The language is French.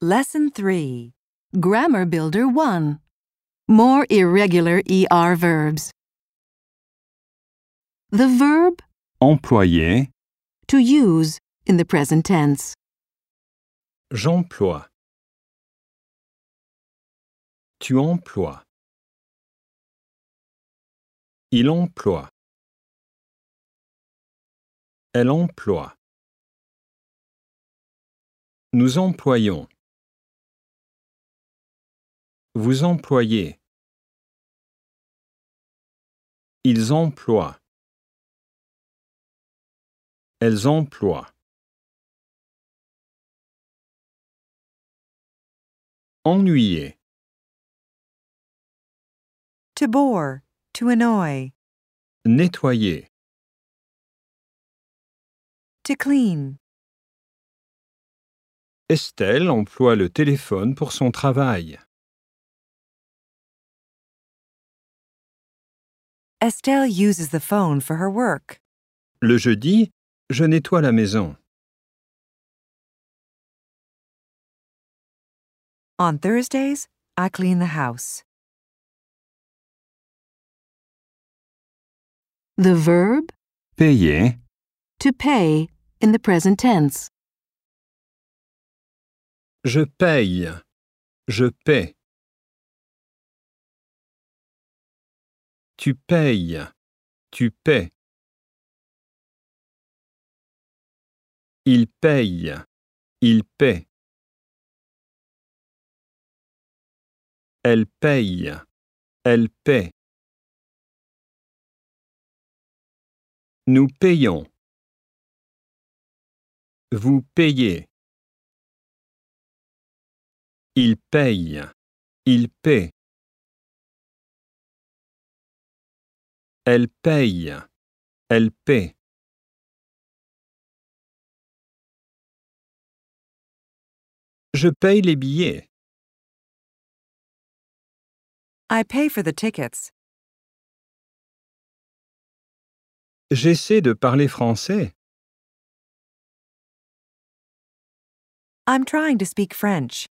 Lesson 3. Grammar Builder 1. More irregular ER verbs. The verb Employer, to use in the present tense. j'emploie. Tu emploies. Il emploie. Elle emploie. Nous employons. Vous employez. Ils emploient. Elles emploient. Ennuyer. To bore, to annoy, Nettoyer. to clean. Estelle emploie le téléphone pour son travail. Estelle uses the phone for her work. Le jeudi, je nettoie la maison. On Thursdays, I clean the house. The verb Payer, to pay in the present tense. je paye. Je paie. Tu payes. Tu paies. Il paye. Il paie. Elle paye. Elle paie. Nous payons. Vous payez. Il paye. Il paie. Elle paye. Elle paie. Je paye les billets. I pay for the tickets. J'essaie de parler français. I'm trying to speak French.